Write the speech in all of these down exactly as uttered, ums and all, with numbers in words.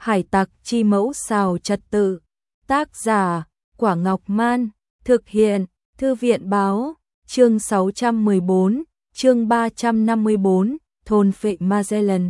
Hải tặc chi mẫu xào trật tự. Tác giả, Quả Ngọc Man. Thực hiện, Thư viện báo. Chương sáu trăm mười bốn, chương ba trăm năm mươi bốn, thôn phệ Magellan.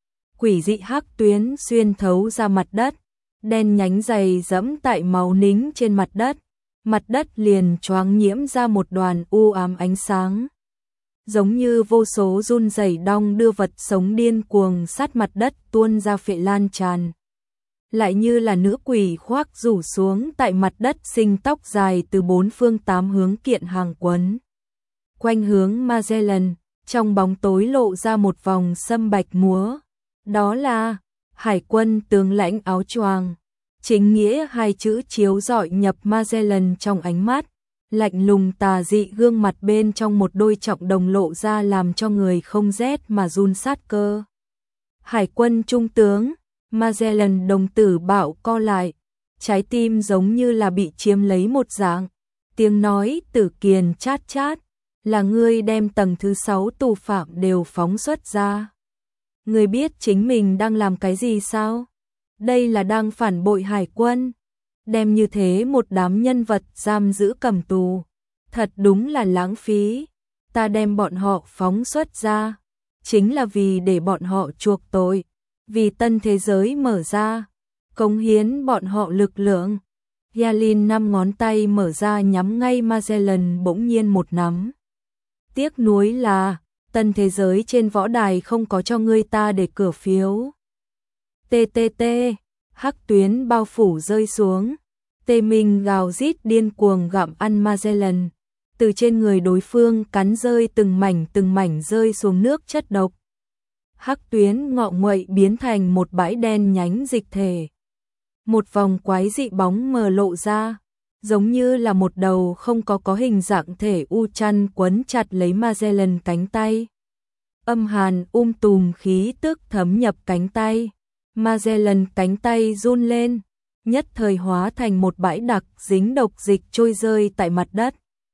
Quỷ dị hắc tuyến xuyên thấu ra mặt đất, đen nhánh dày dẫm tại máu nính trên mặt đất, mặt đất liền choáng nhiễm ra một đoàn u ám ánh sáng. Giống như vô số run rẩy đong đưa vật sống điên cuồng sát mặt đất tuôn ra phệ lan tràn. Lại như là nữ quỷ khoác rủ xuống tại mặt đất sinh tóc dài từ bốn phương tám hướng kiện hàng quấn. Quanh hướng Magellan, trong bóng tối lộ ra một vòng sâm bạch múa. Đó là hải quân tướng lãnh áo choàng. Chính nghĩa hai chữ chiếu rọi nhập Magellan trong ánh mắt. Lạnh lùng tà dị gương mặt bên trong một đôi trọng đồng lộ ra làm cho người không rét mà run sát cơ. Hải quân trung tướng, Magellan đồng tử bạo co lại, trái tim giống như là bị chiếm lấy một dạng. Tiếng nói Tử Kiền chát chát, là ngươi đem tầng thứ sáu tù phạm đều phóng xuất ra. Ngươi biết chính mình đang làm cái gì sao? Đây là đang phản bội hải quân. Đem như thế một đám nhân vật giam giữ cầm tù. Thật đúng là lãng phí. Ta đem bọn họ phóng xuất ra, chính là vì để bọn họ chuộc tội. Vì tân thế giới mở ra, cống hiến bọn họ lực lượng. Yalin năm ngón tay mở ra nhắm ngay Magellan bỗng nhiên một nắm. Tiếc nuối là, tân thế giới trên võ đài không có cho ngươi ta để cửa phiếu. Tê tê tê, hắc tuyến bao phủ rơi xuống. Tê Minh gào rít điên cuồng gặm ăn Magellan. Từ trên người đối phương cắn rơi từng mảnh từng mảnh rơi xuống nước chất độc. Hắc tuyến ngọ nguậy biến thành một bãi đen nhánh dịch thể. Một vòng quái dị bóng mờ lộ ra, giống như là một đầu không có có hình dạng thể u chăn quấn chặt lấy Magellan cánh tay. Âm hàn um tùm khí tức thấm nhập cánh tay. Magellan cánh tay run lên, nhất thời hóa thành một bãi đặc dính độc dịch trôi rơi tại mặt đất.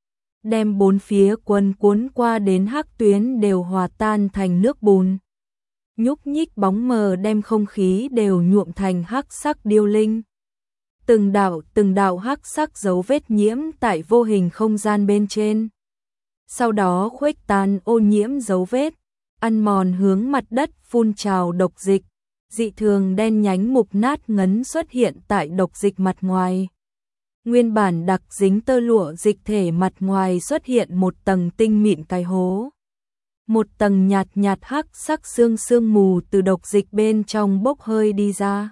Đem bốn phía quân cuốn qua đến hắc tuyến đều hòa tan thành nước bùn. Nhúc nhích bóng mờ đem không khí đều nhuộm thành hắc sắc điêu linh. Từng đạo từng đạo hắc sắc dấu vết nhiễm tại vô hình không gian bên trên. Sau đó khuếch tán ô nhiễm dấu vết, ăn mòn hướng mặt đất phun trào độc dịch. Dị thường đen nhánh mục nát ngấn xuất hiện tại độc dịch mặt ngoài. Nguyên bản đặc dính tơ lụa dịch thể mặt ngoài xuất hiện một tầng tinh mịn cái hố. Một tầng nhạt nhạt hắc sắc sương sương mù từ độc dịch bên trong bốc hơi đi ra.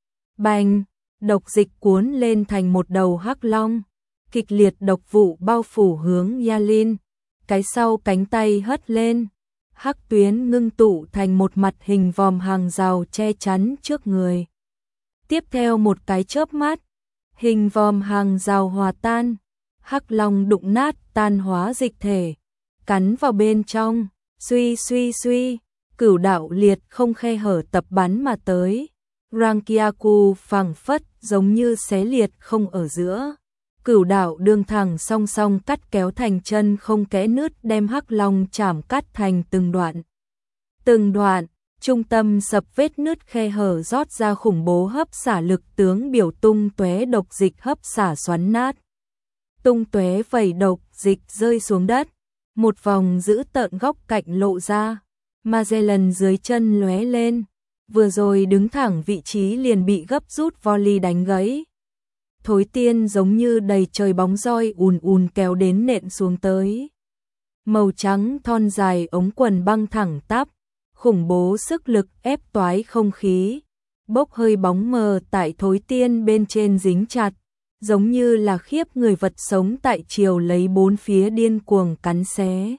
Bành, độc dịch cuốn lên thành một đầu hắc long, kịch liệt độc vụ bao phủ hướng Yalin, cái sau cánh tay hất lên, hắc tuyến ngưng tụ thành một mặt hình vòm hàng rào che chắn trước người. Tiếp theo một cái chớp mắt, hình vòm hàng rào hòa tan, hắc long đụng nát tan hóa dịch thể, cắn vào bên trong. Suy suy suy, cửu đạo liệt không khe hở tập bắn mà tới. Rankiaku phẳng phất giống như xé liệt không ở giữa. Cửu đạo đường thẳng song song cắt kéo thành chân không kẽ nứt đem hắc long chảm cắt thành từng đoạn. Từng đoạn, trung tâm sập vết nứt khe hở rót ra khủng bố hấp xả lực tướng biểu tung tóe độc dịch hấp xả xoắn nát. Tung tóe vẩy độc dịch rơi xuống đất. Một vòng giữ tợn góc cạnh lộ ra, Magellan dưới chân lóe lên, vừa rồi đứng thẳng vị trí liền bị gấp rút volley đánh gãy. Thối tiên giống như đầy trời bóng roi ùn ùn kéo đến nện xuống tới. Màu trắng thon dài ống quần băng thẳng tắp, khủng bố sức lực ép toái không khí, bốc hơi bóng mờ tại thối tiên bên trên dính chặt. Giống như là khiếp người vật sống tại chiều lấy bốn phía điên cuồng cắn xé.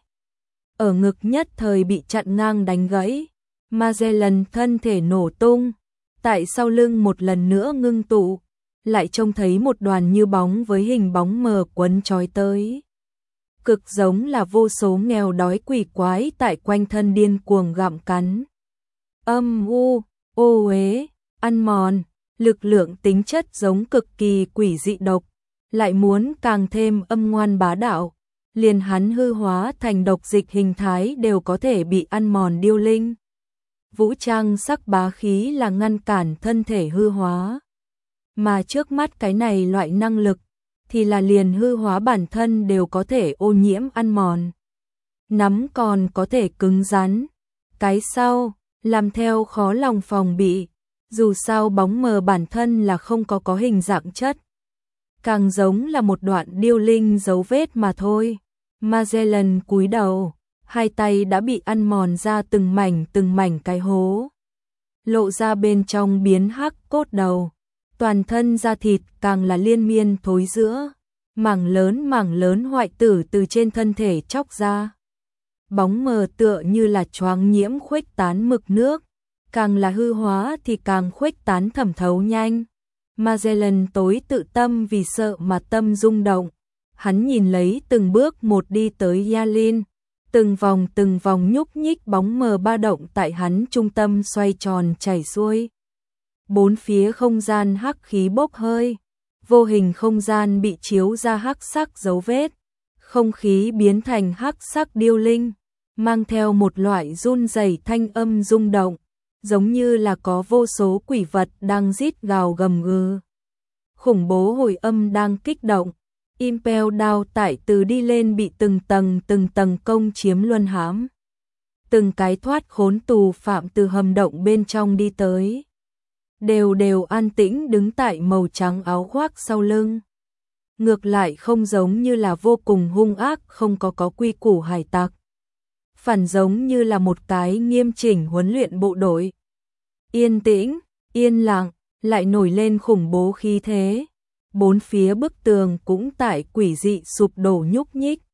Ở ngực nhất thời bị chặn ngang đánh gãy, Magellan thân thể nổ tung, tại sau lưng một lần nữa ngưng tụ, lại trông thấy một đoàn như bóng với hình bóng mờ quấn trói tới. Cực giống là vô số nghèo đói quỷ quái tại quanh thân điên cuồng gặm cắn. Âm u, ô uế, ăn mòn. Lực lượng tính chất giống cực kỳ quỷ dị độc, lại muốn càng thêm âm ngoan bá đạo, liền hắn hư hóa thành độc dịch hình thái đều có thể bị ăn mòn điêu linh. vũ trang sắc bá khí là ngăn cản thân thể hư hóa. Mà trước mắt cái này loại năng lực, thì là liền hư hóa bản thân đều có thể ô nhiễm ăn mòn. Nắm còn có thể cứng rắn. Cái sau, làm theo khó lòng phòng bị, dù sao bóng mờ bản thân là không có có hình dạng chất. Càng giống là một đoạn điêu linh dấu vết mà thôi. Magellan cúi đầu, hai tay đã bị ăn mòn ra từng mảnh từng mảnh cái hố. Lộ ra bên trong biến hắc cốt đầu. Toàn thân da thịt càng là liên miên thối rữa. Mảng lớn mảng lớn hoại tử từ trên thân thể chóc ra. Bóng mờ tựa như là choáng nhiễm khuếch tán mực nước. Càng là hư hóa thì càng khuếch tán thẩm thấu nhanh. Magellan tối tự tâm vì sợ mà tâm rung động. Hắn nhìn lấy từng bước một đi tới Yalin. Từng vòng từng vòng nhúc nhích bóng mờ ba động tại hắn trung tâm xoay tròn chảy xuôi. Bốn phía không gian hắc khí bốc hơi. Vô hình không gian bị chiếu ra hắc sắc dấu vết. Không khí biến thành hắc sắc điêu linh. Mang theo một loại run rẩy thanh âm rung động. Giống như là có vô số quỷ vật đang rít gào gầm gừ. Khủng bố hồi âm đang kích động. Impel Down tại từ đi lên bị từng tầng từng tầng công chiếm luân hãm. Từng cái thoát khốn tù phạm từ hầm động bên trong đi tới. Đều đều an tĩnh đứng tại màu trắng áo khoác sau lưng. Ngược lại không giống như là vô cùng hung ác không có có quy củ hải tặc. Phản giống như là một cái nghiêm chỉnh huấn luyện bộ đội. Yên tĩnh, yên lặng, lại nổi lên khủng bố khí thế. Bốn phía bức tường cũng tại quỷ dị sụp đổ nhúc nhích.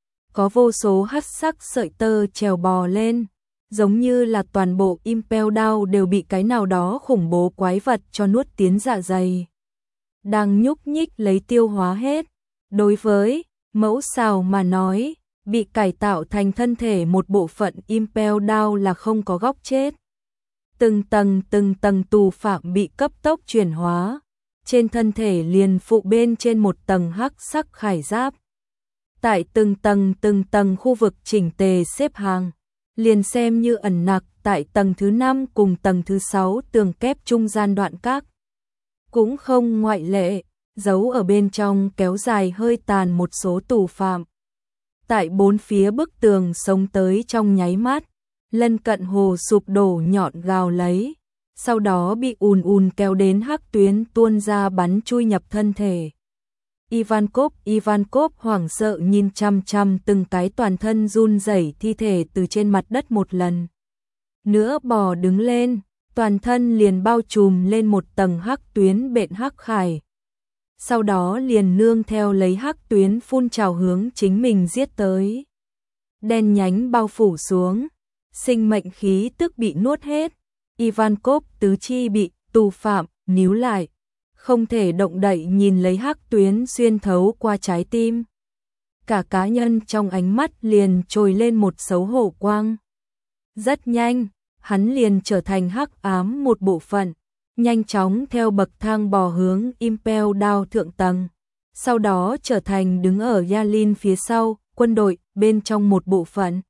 Có vô số hắc sắc sợi tơ trèo bò lên, giống như là toàn bộ Impel Down đều bị cái nào đó khủng bố quái vật cho nuốt tiến dạ dày. Đang nhúc nhích lấy tiêu hóa hết. Đối với mẫu xào mà nói, bị cải tạo thành thân thể một bộ phận Impel Down là không có góc chết. Từng tầng từng tầng tù phạm bị cấp tốc chuyển hóa. Trên thân thể liền phụ bên trên một tầng hắc sắc khải giáp. Tại từng tầng từng tầng khu vực chỉnh tề xếp hàng, liền xem như ẩn nặc tại tầng thứ năm cùng tầng thứ sáu tường kép trung gian đoạn các. Cũng không ngoại lệ, giấu ở bên trong kéo dài hơi tàn một số tù phạm. Tại bốn phía bức tường sống tới trong nháy mắt, lân cận hồ sụp đổ nhọn gào lấy. Sau đó bị ùn ùn kéo đến hắc tuyến tuôn ra bắn chui nhập thân thể. Ivankov, Ivankov hoảng sợ nhìn chăm chăm từng cái toàn thân run rẩy thi thể từ trên mặt đất một lần. Nữa bò đứng lên, toàn thân liền bao trùm lên một tầng hắc tuyến bện hắc khải. Sau đó liền nương theo lấy hắc tuyến phun trào hướng chính mình giết tới. Đen nhánh bao phủ xuống, sinh mệnh khí tức bị nuốt hết. Ivankov tứ chi bị tù phạm níu lại, không thể động đậy nhìn lấy hắc tuyến xuyên thấu qua trái tim. Cả cá nhân trong ánh mắt liền trồi lên một xấu hổ quang. Rất nhanh, hắn liền trở thành hắc ám một bộ phận, nhanh chóng theo bậc thang bò hướng Impel Down thượng tầng. Sau đó trở thành đứng ở Yalin phía sau, quân đội bên trong một bộ phận.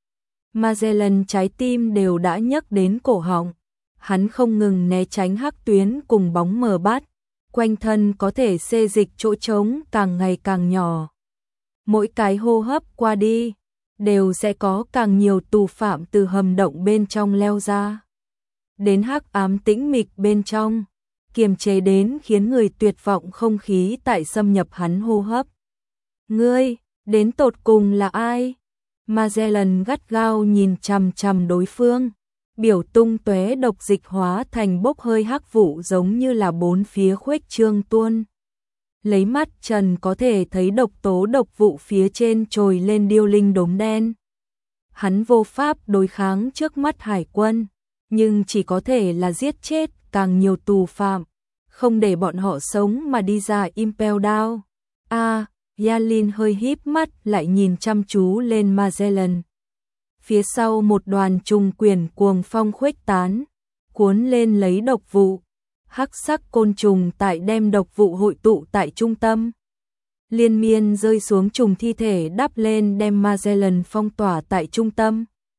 Magellan trái tim đều đã nhấc đến cổ họng. Hắn không ngừng né tránh hắc tuyến cùng bóng mờ bắt, quanh thân có thể xê dịch chỗ trống càng ngày càng nhỏ. Mỗi cái hô hấp qua đi, đều sẽ có càng nhiều tù phạm từ hầm động bên trong leo ra. Đến hắc ám tĩnh mịch bên trong, kiềm chế đến khiến người tuyệt vọng không khí tại xâm nhập hắn hô hấp. Ngươi, đến tột cùng là ai? Magellan gắt gao nhìn chằm chằm đối phương. Biểu tung tóe độc dịch hóa thành bốc hơi hắc vụ giống như là bốn phía khuếch trương tuôn. Lấy mắt trần có thể thấy độc tố độc vụ phía trên trồi lên điêu linh đốm đen. Hắn vô pháp đối kháng trước mắt hải quân, nhưng chỉ có thể là giết chết càng nhiều tù phạm, không để bọn họ sống mà đi ra Impel Down. A, à, Yalin hơi híp mắt lại nhìn chăm chú lên Magellan. Phía sau một đoàn trùng quyền cuồng phong khuếch tán, cuốn lên lấy độc vụ. Hắc sắc côn trùng tại đem độc vụ hội tụ tại trung tâm. Liên miên rơi xuống trùng thi thể đắp lên đem Magellan phong tỏa tại trung tâm.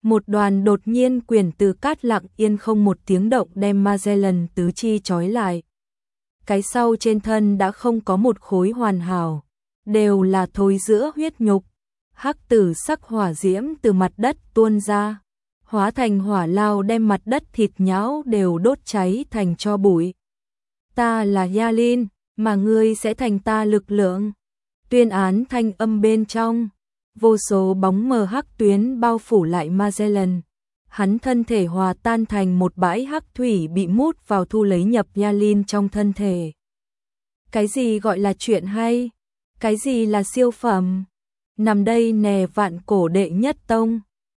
Một đoàn đột nhiên quyển từ cát lặng yên không một tiếng động đem Magellan tứ chi trói lại. Cái sau trên thân đã không có một khối hoàn hảo, đều là thối rữa huyết nhục. Hắc tử sắc hỏa diễm từ mặt đất tuôn ra, hóa thành hỏa lao đem mặt đất thịt nhão đều đốt cháy thành tro bụi. Ta là Yalin, mà ngươi sẽ thành ta lực lượng. Tuyên án thanh âm bên trong, vô số bóng mờ hắc tuyến bao phủ lại Magellan. Hắn thân thể hòa tan thành một bãi hắc thủy bị mút vào thu lấy nhập Yalin trong thân thể. Cái gì gọi là chuyện hay? Cái gì là siêu phẩm? Nằm đây nè vạn cổ đệ nhất tông.